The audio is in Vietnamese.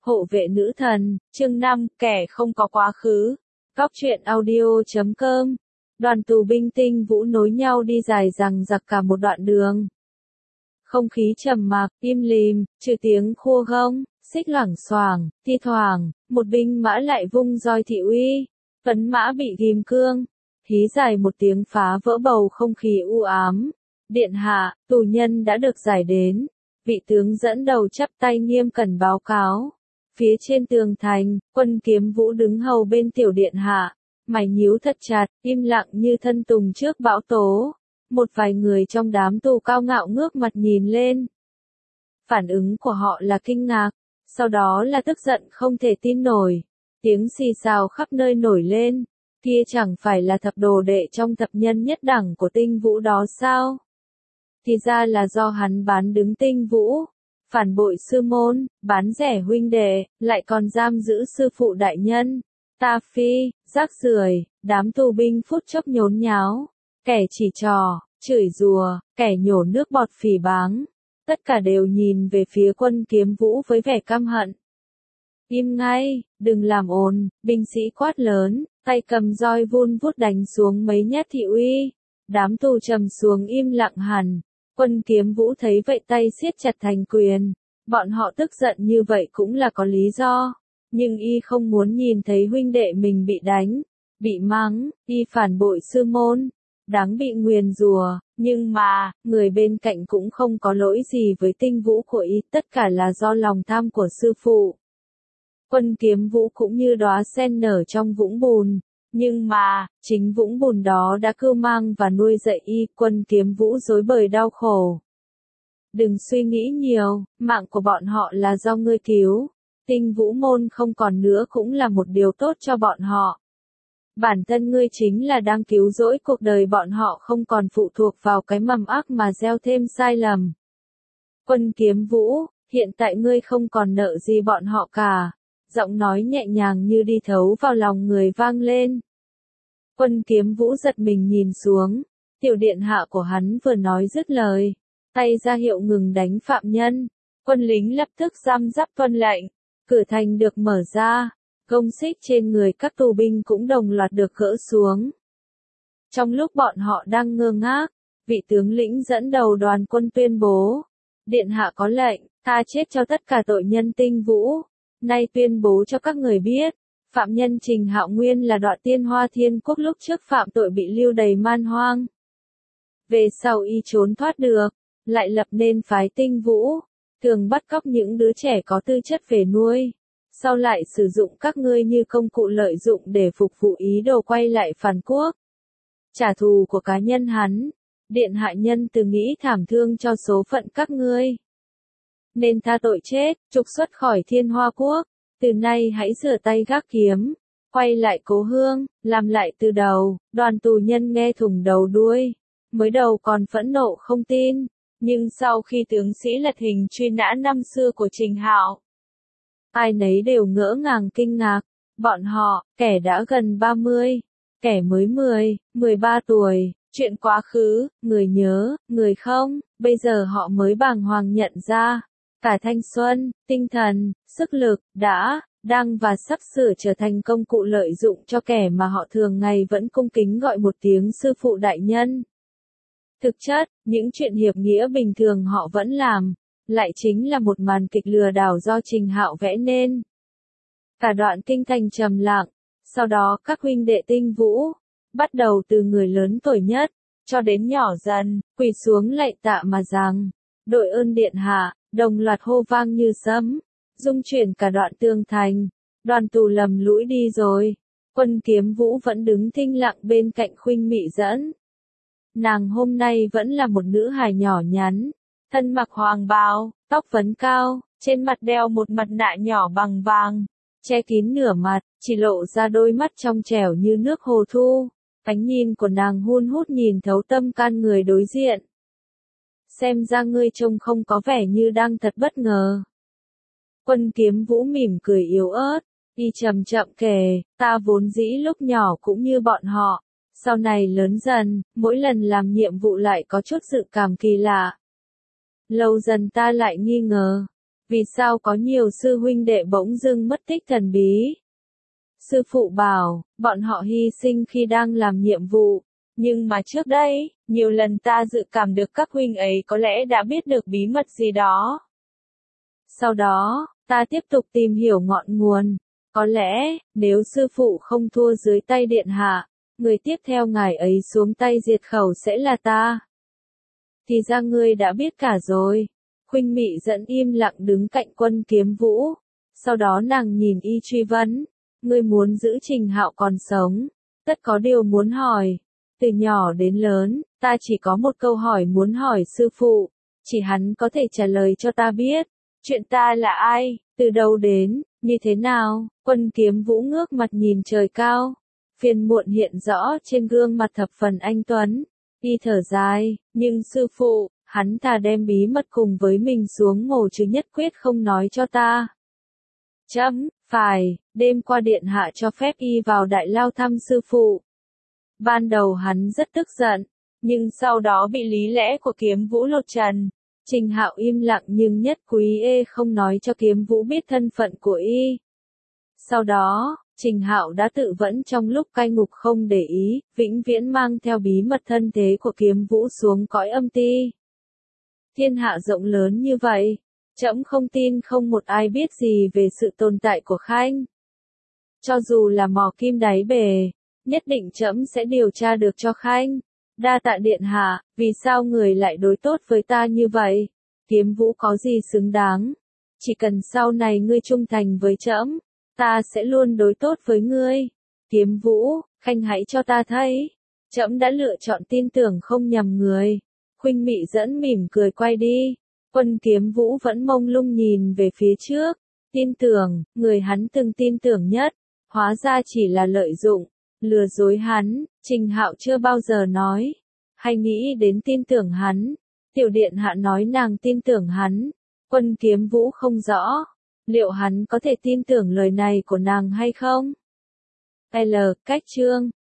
Hộ vệ nữ thần, chương 5, kẻ không có quá khứ. Góc truyện audio.com. Đoàn tù binh Tinh Vũ nối nhau đi dài dằng dặc cả một đoạn đường. Không khí trầm mặc, im lìm, trừ tiếng khua gông, xích loảng xoảng, thi thoảng, một binh mã lại vung roi thị uy. Tuấn mã bị ghim cương. Hí dài một tiếng phá vỡ bầu không khí u ám. Điện hạ, tù nhân đã được giải đến. Vị tướng dẫn đầu chắp tay nghiêm cẩn báo cáo. Phía trên tường thành, Quân Kiếm Vũ đứng hầu bên tiểu điện hạ, mày nhíu thật chặt, im lặng như thân tùng trước bão tố. Một vài người trong đám tù cao ngạo ngước mặt nhìn lên. Phản ứng của họ là kinh ngạc, sau đó là tức giận không thể tin nổi. Tiếng xì xào khắp nơi nổi lên, kia chẳng phải là thập đồ đệ trong thập nhân nhất đẳng của Tinh Vũ đó sao? Thì ra là do hắn bán đứng Tinh Vũ. Phản bội sư môn, bán rẻ huynh đệ, lại còn giam giữ sư phụ đại nhân. Ta phi, rác rưởi, đám tù binh phút chốc nhốn nháo. Kẻ chỉ trò, chửi rủa, kẻ nhổ nước bọt phỉ báng. Tất cả đều nhìn về phía Quân Kiếm Vũ với vẻ căm hận. Im ngay, đừng làm ồn, binh sĩ quát lớn, tay cầm roi vun vút đánh xuống mấy nhát thị uy. Đám tù trầm xuống im lặng hẳn. Quân Kiếm Vũ thấy vậy tay siết chặt thành quyền. Bọn họ tức giận như vậy cũng là có lý do. Nhưng y không muốn nhìn thấy huynh đệ mình bị đánh, bị mắng, y phản bội sư môn. Đáng bị nguyền rủa, nhưng mà, người bên cạnh cũng không có lỗi gì với Tinh Vũ của y, tất cả là do lòng tham của sư phụ. Quân Kiếm Vũ cũng như đóa sen nở trong vũng bùn. Nhưng mà, chính vũng bùn đó đã cưu mang và nuôi dạy y. Quân Kiếm Vũ rối bời đau khổ. Đừng suy nghĩ nhiều, mạng của bọn họ là do ngươi cứu. Tinh Vũ môn không còn nữa cũng là một điều tốt cho bọn họ. Bản thân ngươi chính là đang cứu rỗi cuộc đời bọn họ không còn phụ thuộc vào cái mầm ác mà gieo thêm sai lầm. Quân Kiếm Vũ, hiện tại ngươi không còn nợ gì bọn họ cả. Giọng nói nhẹ nhàng như đi thấu vào lòng người vang lên. Quân Kiếm Vũ giật mình nhìn xuống. Tiểu điện hạ của hắn vừa nói dứt lời. Tay ra hiệu ngừng đánh phạm nhân. Quân lính lập tức giam giáp tuân lệnh. Cửa thành được mở ra. Gông xích trên người các tù binh cũng đồng loạt được gỡ xuống. Trong lúc bọn họ đang ngơ ngác, vị tướng lĩnh dẫn đầu đoàn quân tuyên bố. Điện hạ có lệnh, tha chết cho tất cả tội nhân Tinh Vũ. Nay tuyên bố cho các người biết, phạm nhân Trình Hạo Nguyên là Đoạ Tiên Hoa Thiên Quốc lúc trước phạm tội bị lưu đày man hoang. Về sau y trốn thoát được, lại lập nên phái Tinh Vũ, thường bắt cóc những đứa trẻ có tư chất về nuôi. Sau lại sử dụng các ngươi như công cụ lợi dụng để phục vụ ý đồ quay lại phản quốc. Trả thù của cá nhân hắn, điện hạ nhân từ nghĩ thảm thương cho số phận các ngươi. Nên tha tội chết, trục xuất khỏi Thiên Hoa Quốc. Từ nay hãy rửa tay gác kiếm, quay lại cố hương, làm lại từ đầu. Đoàn tù nhân nghe thủng đầu đuôi. Mới đầu còn phẫn nộ không tin, nhưng sau khi tướng sĩ lật hình truy nã năm xưa của Trình Hạo, ai nấy đều ngỡ ngàng kinh ngạc. Bọn họ, kẻ đã gần 30, kẻ mới 10, 13 tuổi, chuyện quá khứ, người nhớ, người không, bây giờ họ mới bàng hoàng nhận ra. Cả thanh xuân, tinh thần, sức lực, đang và sắp sửa trở thành công cụ lợi dụng cho kẻ mà họ thường ngày vẫn cung kính gọi một tiếng sư phụ đại nhân. Thực chất, những chuyện hiệp nghĩa bình thường họ vẫn làm, lại chính là một màn kịch lừa đảo do Trình Hạo vẽ nên. Cả đoạn kinh thành trầm lặng, sau đó các huynh đệ Tinh Vũ, bắt đầu từ người lớn tuổi nhất, cho đến nhỏ dần, quỳ xuống lạy tạ mà rằng, đội ơn điện hạ. Đồng loạt hô vang như sấm, rung chuyển cả đoạn tường thành. Đoàn tù lầm lũi đi rồi. Quân Kiếm Vũ vẫn đứng thinh lặng bên cạnh Khuynh Mị Dẫn. Nàng hôm nay vẫn là một nữ hài nhỏ nhắn, thân mặc hoàng bào, tóc vấn cao, trên mặt đeo một mặt nạ nhỏ bằng vàng, che kín nửa mặt, chỉ lộ ra đôi mắt trong trẻo như nước hồ thu. Ánh nhìn của nàng hun hút nhìn thấu tâm can người đối diện. Xem ra ngươi trông không có vẻ như đang thật bất ngờ. Quân Kiếm Vũ mỉm cười yếu ớt, y chậm chậm kể, ta vốn dĩ lúc nhỏ cũng như bọn họ, sau này lớn dần, mỗi lần làm nhiệm vụ lại có chút dự cảm kỳ lạ. Lâu dần ta lại nghi ngờ, Vì sao có nhiều sư huynh đệ bỗng dưng mất tích thần bí? Sư phụ bảo, bọn họ hy sinh khi đang làm nhiệm vụ. Nhưng mà trước đây, nhiều lần ta dự cảm được các huynh ấy có lẽ đã biết được bí mật gì đó. Sau đó, ta tiếp tục tìm hiểu ngọn nguồn. Có lẽ, nếu sư phụ không thua dưới tay điện hạ, người tiếp theo ngài ấy xuống tay diệt khẩu sẽ là ta. Thì ra ngươi đã biết cả rồi. Khuynh Mị Dẫn im lặng đứng cạnh Quân Kiếm Vũ. Sau đó nàng nhìn y truy vấn. Ngươi muốn giữ Trình Hạo còn sống. Tất có điều muốn hỏi. Từ nhỏ đến lớn, ta chỉ có một câu hỏi muốn hỏi sư phụ. Chỉ hắn có thể trả lời cho ta biết. Chuyện ta là ai, từ đâu đến, như thế nào? Quân Kiếm Vũ ngước mặt nhìn trời cao. Phiền muộn hiện rõ trên gương mặt thập phần anh tuấn. Y thở dài, nhưng sư phụ, hắn thà đem bí mật cùng với mình xuống mồ chứ nhất quyết không nói cho ta. Phải, đêm qua điện hạ cho phép y vào đại lao thăm sư phụ. Ban đầu hắn rất tức giận, nhưng sau đó bị lý lẽ của Kiếm Vũ lột trần. Trình Hạo im lặng nhưng nhất quý không nói cho Kiếm Vũ biết thân phận của y. Sau đó, Trình Hạo đã tự vẫn trong lúc cai ngục không để ý, vĩnh viễn mang theo bí mật thân thế của Kiếm Vũ xuống cõi âm ti. Thiên hạ rộng lớn như vậy, trẫm không tin không một ai biết gì về sự tồn tại của Khanh. Cho dù là mò kim đáy bể, nhất định trẫm sẽ điều tra được cho Khanh. Đa tạ điện hạ, vì sao người lại đối tốt với ta như vậy? Kiếm Vũ có gì xứng đáng? Chỉ cần sau này ngươi trung thành với trẫm, ta sẽ luôn đối tốt với ngươi. Kiếm Vũ, Khanh hãy cho ta thấy. Trẫm đã lựa chọn tin tưởng không nhầm người. Khuynh Mị Dẫn mỉm cười quay đi. Quân Kiếm Vũ vẫn mông lung nhìn về phía trước. Tin tưởng, người hắn từng tin tưởng nhất, hóa ra chỉ là lợi dụng, lừa dối hắn. Trình Hạo chưa bao giờ nói, hay nghĩ đến tin tưởng hắn. Tiểu điện hạ nói nàng tin tưởng hắn. Quân Kiếm Vũ không rõ, liệu hắn có thể tin tưởng lời này của nàng hay không? Cách chương